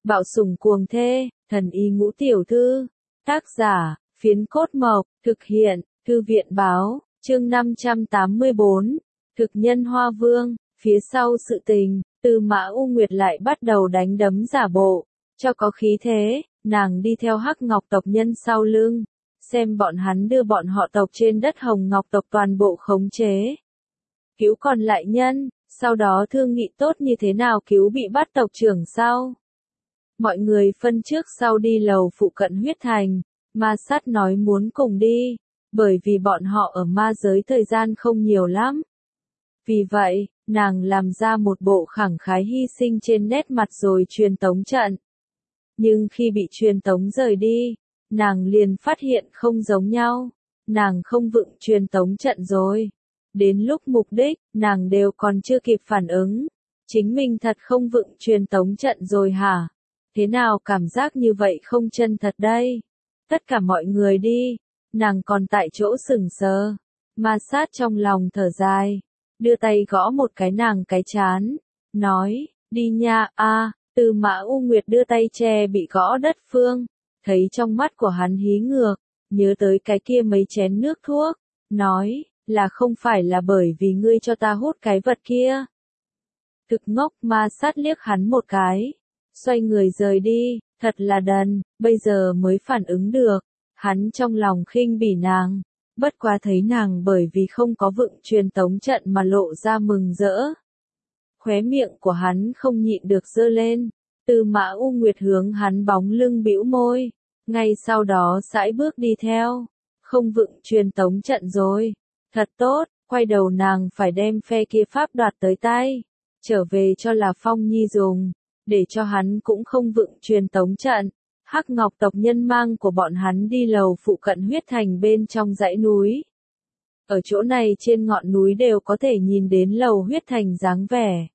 Bạo sủng cuồng thê, thần y ngũ tiểu thư. Tác giả, Phiến Cốt Mộc, thực hiện, Thư viện báo, chương 584, thực nhân Hoa Vương. Phía sau sự tình, Tư Mã U Nguyệt lại bắt đầu đánh đấm giả bộ, cho có khí thế, nàng đi theo Hắc Ngọc tộc nhân sau lưng, xem bọn hắn đưa bọn họ tộc trên đất Hồng Ngọc tộc toàn bộ khống chế. Cứu còn lại nhân, sau đó thương nghị tốt như thế nào cứu bị bắt tộc trưởng sau. Mọi người phân trước sau đi lầu phụ cận huyết thành, Ma Sát nói muốn cùng đi, bởi vì bọn họ ở ma giới thời gian không nhiều lắm. Vì vậy, nàng làm ra một bộ khẳng khái hy sinh trên nét mặt rồi truyền tống trận. Nhưng khi bị truyền tống rời đi, nàng liền phát hiện không giống nhau, nàng không vựng truyền tống trận rồi. Đến lúc mục đích, nàng đều còn chưa kịp phản ứng. Chính mình thật không vựng truyền tống trận rồi hả? Thế nào cảm giác như vậy không chân thật đây? Tất cả mọi người đi, nàng còn tại chỗ sững sờ. Ma Sát trong lòng thở dài, đưa tay gõ một cái nàng cái chán, nói, đi nha, Tư Mã U Nguyệt đưa tay che bị gõ đất phương, thấy trong mắt của hắn hí ngược, nhớ tới cái kia mấy chén nước thuốc, nói, là không phải là bởi vì ngươi cho ta hút cái vật kia. Thực ngốc. Ma Sát liếc hắn một cái, xoay người rời đi, thật là đần, bây giờ mới phản ứng được, hắn trong lòng khinh bỉ nàng, bất quá thấy nàng bởi vì không có vựng truyền tống trận mà lộ ra mừng rỡ. Khóe miệng của hắn không nhịn được giơ lên, Tư Mã U Nguyệt hướng hắn bóng lưng bĩu môi, ngay sau đó sải bước đi theo, không vựng truyền tống trận rồi, thật tốt, quay đầu nàng phải đem phe kia pháp đoạt tới tay, trở về cho là Phong Nhi dùng, để cho hắn cũng không vựng truyền tống trận. Hắc Ngọc tộc nhân mang của bọn hắn đi lầu phụ cận huyết thành bên trong dãy núi. Ở chỗ này trên ngọn núi đều có thể nhìn đến lầu huyết thành dáng vẻ.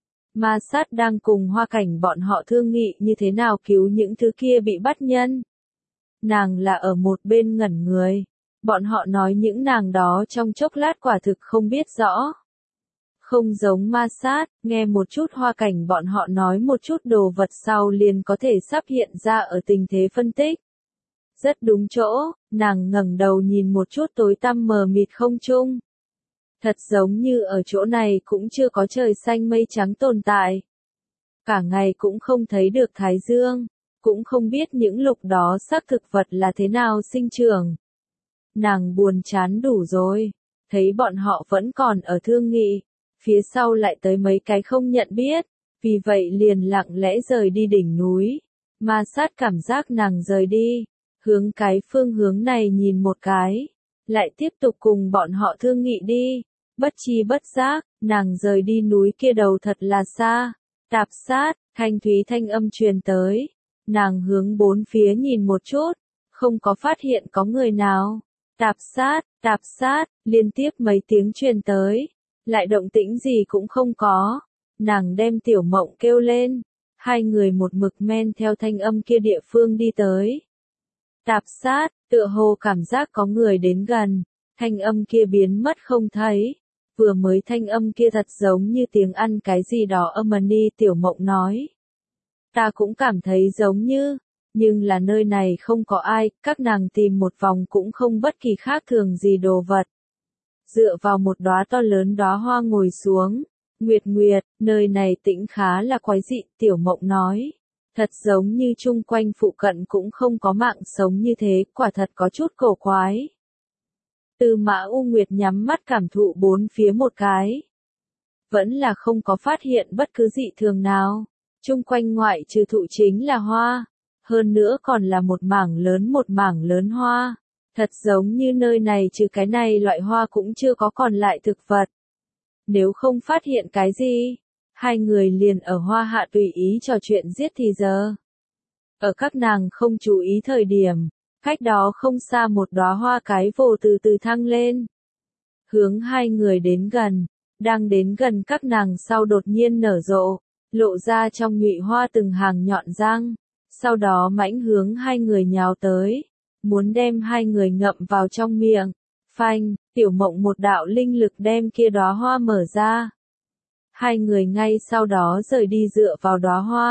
Ma Sát đang cùng Hoa Cảnh bọn họ thương nghị như thế nào cứu những thứ kia bị bắt nhân. Nàng là ở một bên ngẩn người. Bọn họ nói những nàng đó trong chốc lát quả thực không biết rõ. Không giống Ma Sát, nghe một chút Hoa Cảnh bọn họ nói một chút đồ vật sau liền có thể sắp hiện ra ở tình thế phân tích. Rất đúng chỗ, nàng ngẩng đầu nhìn một chút tối tăm mờ mịt không trung. Thật giống như ở chỗ này cũng chưa có trời xanh mây trắng tồn tại. Cả ngày cũng không thấy được thái dương, cũng không biết những lục đó xác thực vật là thế nào sinh trưởng. Nàng buồn chán đủ rồi, thấy bọn họ vẫn còn ở thương nghị. Phía sau lại tới mấy cái không nhận biết, vì vậy liền lặng lẽ rời đi đỉnh núi. Ma Sát cảm giác nàng rời đi, hướng cái phương hướng này nhìn một cái, lại tiếp tục cùng bọn họ thương nghị đi. Bất chi bất giác, nàng rời đi núi kia đầu thật là xa. Tạp Sát, thanh thúy thanh âm truyền tới. Nàng hướng bốn phía nhìn một chút, không có phát hiện có người nào. Tạp Sát, liên tiếp mấy tiếng truyền tới. Lại động tĩnh gì cũng không có, nàng đem Tiểu Mộng kêu lên, hai người một mực men theo thanh âm kia địa phương đi tới. Tạp Sát, tựa hồ cảm giác có người đến gần, thanh âm kia biến mất không thấy, vừa mới thanh âm kia thật giống như tiếng ăn cái gì đó âm ni. Tiểu Mộng nói, ta cũng cảm thấy giống như, nhưng là nơi này không có ai, các nàng tìm một vòng cũng không bất kỳ khác thường gì đồ vật. Dựa vào một đóa to lớn đóa hoa ngồi xuống. Nguyệt, nơi này tĩnh khá là quái dị, Tiểu Mộng nói. Thật giống như chung quanh phụ cận cũng không có mạng sống như thế, quả thật có chút cổ quái. Tư Mã U Nguyệt nhắm mắt cảm thụ bốn phía một cái. Vẫn là không có phát hiện bất cứ dị thường nào. Chung quanh ngoại trừ thụ chính là hoa. Hơn nữa còn là một mảng lớn hoa. Thật giống như nơi này trừ cái này loại hoa cũng chưa có còn lại thực vật. Nếu không phát hiện cái gì, hai người liền ở hoa hạ tùy ý trò chuyện giết thì giờ. Ở các nàng không chú ý thời điểm, cách đó không xa một đóa hoa cái vồ từ từ thăng lên. Hướng hai người đến gần, đang đến gần các nàng sau đột nhiên nở rộ, lộ ra trong nhụy hoa từng hàng nhọn răng, sau đó mãnh hướng hai người nhào tới. Muốn đem hai người ngậm vào trong miệng. Phanh, Tiểu Mộng một đạo linh lực đem kia đóa hoa mở ra. Hai người ngay sau đó rời đi dựa vào đóa hoa.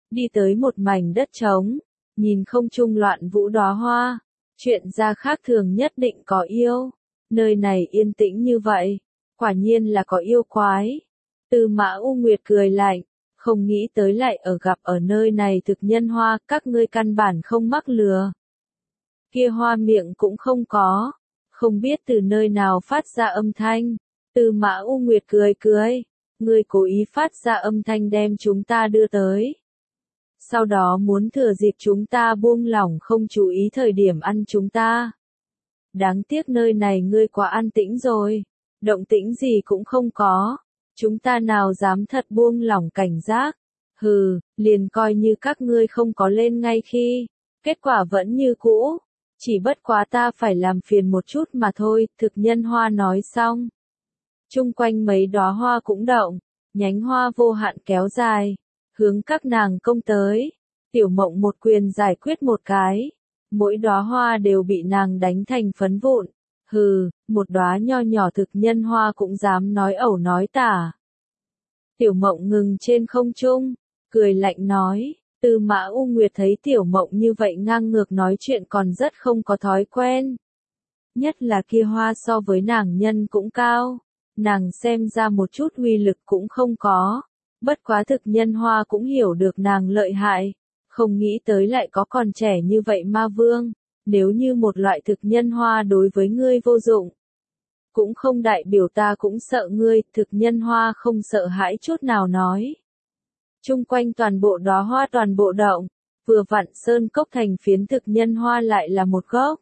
đi tới một mảnh đất trống, nhìn không trung loạn vũ đóa hoa. Chuyện ra khác thường nhất định có yêu. Nơi này yên tĩnh như vậy, quả nhiên là có yêu quái. Tư Mã U Nguyệt cười lạnh, không nghĩ tới lại gặp ở nơi này thực nhân hoa, các ngươi căn bản không mắc lừa. Kia hoa miệng cũng không có, không biết từ nơi nào phát ra âm thanh. Tư Mã U Nguyệt cười cười, ngươi cố ý phát ra âm thanh đem chúng ta đưa tới. Sau đó muốn thừa dịp chúng ta buông lỏng không chú ý thời điểm ăn chúng ta. Đáng tiếc nơi này ngươi quá an tĩnh rồi, động tĩnh gì cũng không có. Chúng ta nào dám thật buông lỏng cảnh giác. Hừ, liền coi như các ngươi không có lên ngay khi. Kết quả vẫn như cũ. Chỉ bất quá ta phải làm phiền một chút mà thôi, thực nhân hoa nói xong. Chung quanh mấy đóa hoa cũng động, nhánh hoa vô hạn kéo dài, hướng các nàng công tới. Tiểu Mộng một quyền giải quyết một cái, mỗi đóa hoa đều bị nàng đánh thành phấn vụn. Hừ, một đóa nho nhỏ thực nhân hoa cũng dám nói ẩu nói tả. Tiểu Mộng ngừng trên không trung, cười lạnh nói. Tư Mã U Nguyệt thấy Tiểu Mộng như vậy ngang ngược nói chuyện còn rất không có thói quen. Nhất là kia hoa so với nàng nhân cũng cao, nàng xem ra một chút uy lực cũng không có. Bất quá thực nhân hoa cũng hiểu được nàng lợi hại, không nghĩ tới lại có còn trẻ như vậy ma vương. Nếu như một loại thực nhân hoa đối với ngươi vô dụng, cũng không đại biểu ta cũng sợ ngươi. Thực nhân hoa không sợ hãi chút nào nói. Chung quanh toàn bộ đóa hoa toàn bộ động, vừa vặn sơn cốc thành phiến thực nhân hoa lại là một gốc.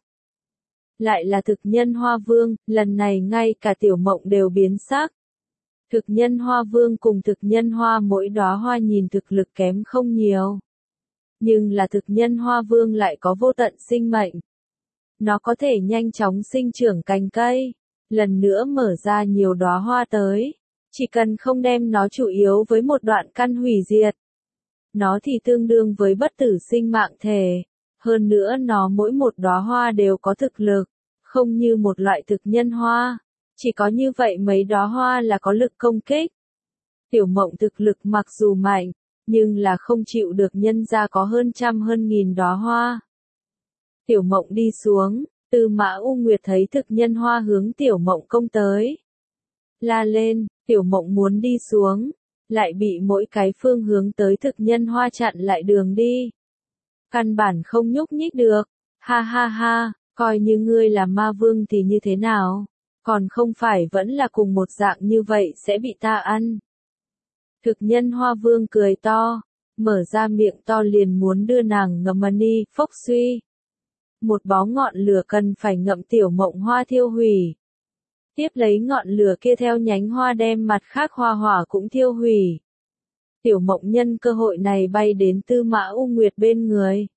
Lại là thực nhân hoa vương, lần này ngay cả Tiểu Mộng đều biến sắc. Thực nhân hoa vương cùng thực nhân hoa mỗi đóa hoa nhìn thực lực kém không nhiều. Nhưng là thực nhân hoa vương lại có vô tận sinh mệnh. Nó có thể nhanh chóng sinh trưởng cành cây, lần nữa mở ra nhiều đóa hoa tới. Chỉ cần không đem nó chủ yếu với một đoạn căn hủy diệt. Nó thì tương đương với bất tử sinh mạng thể. Hơn nữa nó mỗi một đóa hoa đều có thực lực, không như một loại thực nhân hoa. Chỉ có như vậy mấy đóa hoa là có lực công kích. Tiểu Mộng thực lực mặc dù mạnh, nhưng là không chịu được nhân ra có hơn trăm hơn nghìn đóa hoa. Tiểu Mộng đi xuống, Tư Mã U Nguyệt thấy thực nhân hoa hướng Tiểu Mộng công tới. La lên, Tiểu Mộng muốn đi xuống, lại bị mỗi cái phương hướng tới thực nhân hoa chặn lại đường đi. Căn bản không nhúc nhích được. Ha ha ha, coi như ngươi là ma vương thì như thế nào? Còn không phải vẫn là cùng một dạng như vậy sẽ bị ta ăn. Thực nhân hoa vương cười to, mở ra miệng to liền muốn đưa nàng ngậm đi, phốc suy. Một bó ngọn lửa cần phải ngậm Tiểu Mộng hoa thiêu hủy. Tiếp lấy ngọn lửa kia theo nhánh hoa đem mặt khác hoa hỏa cũng thiêu hủy. Tiểu Mộng nhân cơ hội này bay đến Tư Mã U Nguyệt bên người.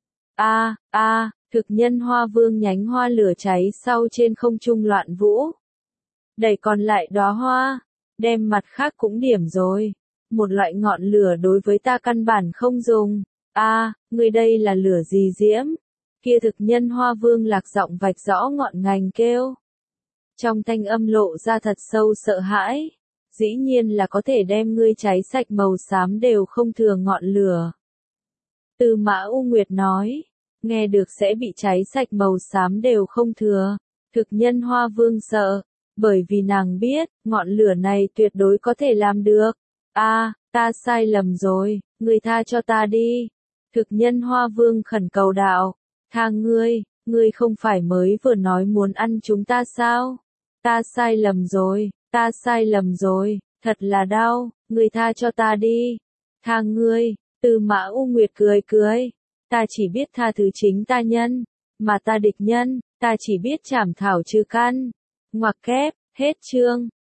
Thực nhân hoa vương nhánh hoa lửa cháy sau trên không trung loạn vũ. Đẩy còn lại đóa hoa, đem mặt khác cũng điểm rồi. Một loại ngọn lửa đối với ta căn bản không dùng. Người đây là lửa gì diễm? Kia thực nhân hoa vương lạc giọng vạch rõ ngọn ngành kêu. Trong thanh âm lộ ra thật sâu sợ hãi. Dĩ nhiên là có thể đem ngươi cháy sạch màu xám đều không thừa ngọn lửa. Tư Mã U Nguyệt nói, nghe được sẽ bị cháy sạch màu xám đều không thừa. Thực nhân hoa vương sợ, bởi vì nàng biết, ngọn lửa này tuyệt đối có thể làm được. Ta sai lầm rồi, ngươi tha cho ta đi. Thực nhân hoa vương khẩn cầu đạo, tha ngươi không phải mới vừa nói muốn ăn chúng ta sao? Ta sai lầm rồi, thật là đau, ngươi tha cho ta đi. Tha ngươi, Tư Mã U Nguyệt cười cười, ta chỉ biết tha thứ chính ta nhân, mà ta địch nhân, ta chỉ biết trảm thảo trừ căn. Ngoặc kép, hết chương.